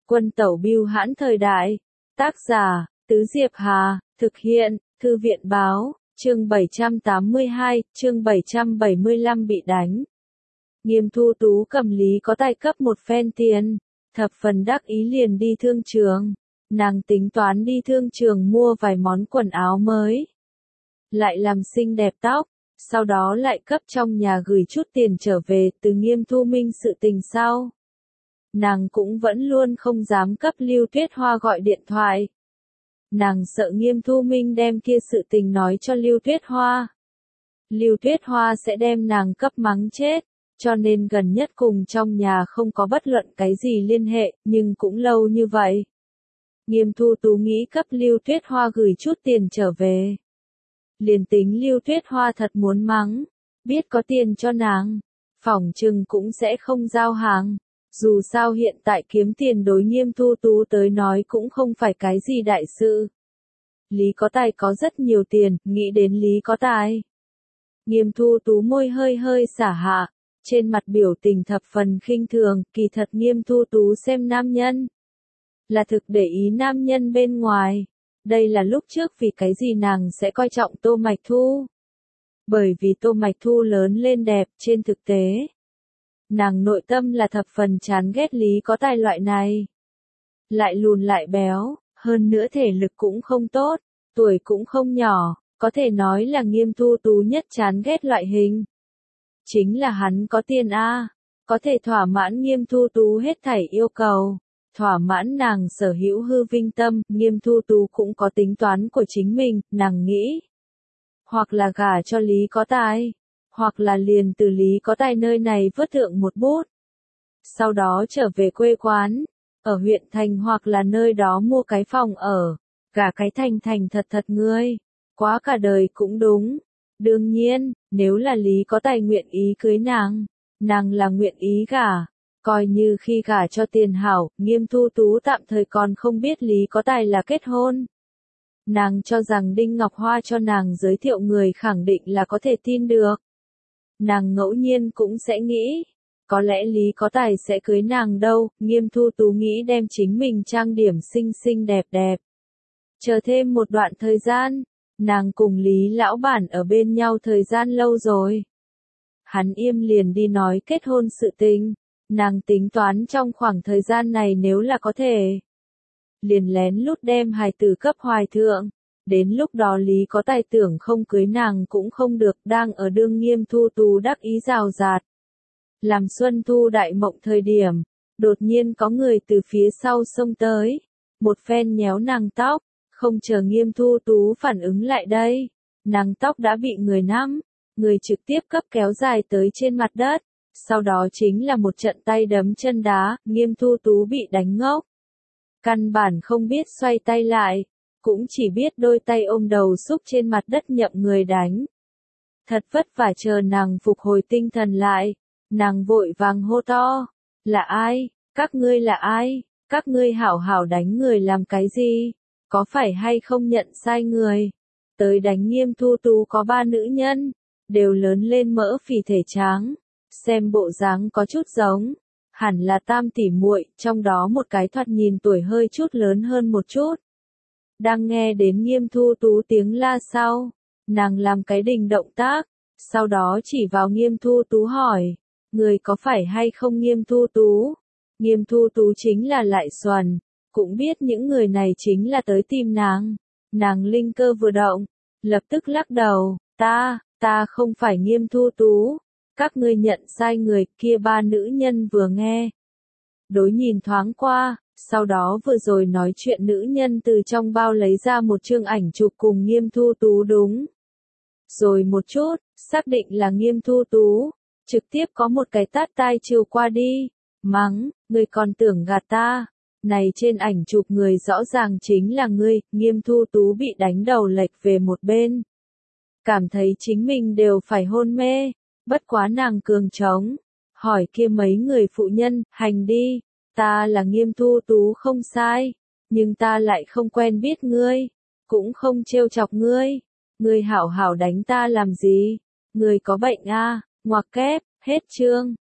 Quân tẩu bưu hãn thời đại. Tác giả, Tứ Diệp Hà, thực hiện, Thư viện báo, chương 782, chương 775 bị đánh. Nghiêm Thu Tú cầm Lý Có Tài cấp một phen tiền, thập phần đắc ý liền đi thương trường. Nàng tính toán đi thương trường mua vài món quần áo mới, lại làm xinh đẹp tóc, sau đó lại cấp trong nhà gửi chút tiền trở về từ Nghiêm Thu Minh sự tình sau. Nàng cũng vẫn luôn không dám cấp Lưu Tuyết Hoa gọi điện thoại. Nàng sợ Nghiêm Thu Minh đem kia sự tình nói cho Lưu Tuyết Hoa. Lưu Tuyết Hoa sẽ đem nàng cấp mắng chết, cho nên gần nhất cùng trong nhà không có bất luận cái gì liên hệ, nhưng cũng lâu như vậy. Nghiêm Thu Tú nghĩ cấp Lưu Tuyết Hoa gửi chút tiền trở về. Liền tính Lưu Tuyết Hoa thật muốn mắng, biết có tiền cho nàng, phỏng chừng cũng sẽ không giao hàng. Dù sao hiện tại kiếm tiền đối Nghiêm Thu Tú tới nói cũng không phải cái gì đại sự. Lý Có Tài có rất nhiều tiền, nghĩ đến Lý Có Tài. Nghiêm Thu Tú môi hơi hơi xả hạ, trên mặt biểu tình thập phần khinh thường, kỳ thật Nghiêm Thu Tú xem nam nhân. Là thực để ý nam nhân bên ngoài. Đây là lúc trước vì cái gì nàng sẽ coi trọng Tô Mạch Thu. Bởi vì Tô Mạch Thu lớn lên đẹp, trên thực tế. Nàng nội tâm là thập phần chán ghét Lý Có Tài loại này. Lại lùn lại béo, hơn nữa thể lực cũng không tốt, tuổi cũng không nhỏ, có thể nói là Nghiêm Thu Tú nhất chán ghét loại hình. Chính là hắn có tiền a, có thể thỏa mãn Nghiêm Thu Tú hết thảy yêu cầu, thỏa mãn nàng sở hữu hư vinh tâm, Nghiêm Thu Tú cũng có tính toán của chính mình, nàng nghĩ. Hoặc là gả cho Lý Có Tài, hoặc là liền từ Lý Có Tài nơi này vớt thượng một bút. Sau đó trở về quê quán, ở huyện thành hoặc là nơi đó mua cái phòng ở, gả cái thành thật thật ngươi, quá cả đời cũng đúng. Đương nhiên, nếu là Lý Có Tài nguyện ý cưới nàng là nguyện ý gả, coi như khi gả cho tiền hảo, Nghiêm Thu Tú tạm thời còn không biết Lý Có Tài là kết hôn. Nàng cho rằng Đinh Ngọc Hoa cho nàng giới thiệu người khẳng định là có thể tin được. Nàng ngẫu nhiên cũng sẽ nghĩ, có lẽ Lý Có Tài sẽ cưới nàng đâu, Nghiêm Thu Tú nghĩ đem chính mình trang điểm xinh xinh đẹp đẹp. Chờ thêm một đoạn thời gian, nàng cùng Lý lão bản ở bên nhau thời gian lâu rồi. Hắn im liền đi nói kết hôn sự tình, nàng tính toán trong khoảng thời gian này nếu là có thể. Liền lén lút đem hài tử cấp hoài thượng. Đến lúc đó Lý Có Tài tưởng không cưới nàng cũng không được, đang ở đương Nghiêm Thu Tú đắc ý rào rạt. Làm Xuân Thu đại mộng thời điểm, đột nhiên có người từ phía sau xông tới, một phen nhéo nàng tóc, không chờ Nghiêm Thu Tú phản ứng lại đây, nàng tóc đã bị người nắm, người trực tiếp cấp kéo dài tới trên mặt đất, sau đó chính là một trận tay đấm chân đá, Nghiêm Thu Tú bị đánh ngốc. Căn bản không biết xoay tay lại. Cũng chỉ biết đôi tay ôm đầu xúc trên mặt đất nhậm người đánh. Thật vất vả chờ nàng phục hồi tinh thần lại, nàng vội vàng hô to, là ai, các ngươi là ai, các ngươi hảo hảo đánh người làm cái gì, có phải hay không nhận sai người. Tới đánh Nghiêm Thu Tú có 3 nữ nhân, đều lớn lên mỡ phì thể tráng, xem bộ dáng có chút giống, hẳn là tam tỷ muội, trong đó một cái thoạt nhìn tuổi hơi chút lớn hơn một chút. Đang nghe đến Nghiêm Thu Tú tiếng la sau, nàng làm cái đình động tác, sau đó chỉ vào Nghiêm Thu Tú hỏi, người có phải hay không Nghiêm Thu Tú? Nghiêm Thu Tú chính là lại xuẩn, cũng biết những người này chính là tới tìm nàng linh cơ vừa động, lập tức lắc đầu, ta không phải Nghiêm Thu Tú, các ngươi nhận sai người, kia 3 nữ nhân vừa nghe. Đối nhìn thoáng qua. Sau đó vừa rồi nói chuyện nữ nhân từ trong bao lấy ra một chương ảnh chụp cùng Nghiêm Thu Tú đúng. Rồi một chút, xác định là Nghiêm Thu Tú, trực tiếp có một cái tát tai chiều qua đi, mắng, ngươi còn tưởng gạt ta, này trên ảnh chụp người rõ ràng chính là ngươi, Nghiêm Thu Tú bị đánh đầu lệch về một bên. Cảm thấy chính mình đều phải hôn mê, bất quá nàng cường trống, hỏi kia mấy người phụ nhân, hành đi. Ta là Nghiêm Thu Tú không sai, nhưng ta lại không quen biết ngươi, cũng không trêu chọc ngươi, ngươi hảo hảo đánh ta làm gì, ngươi có bệnh a, ngoặc kép, hết chương.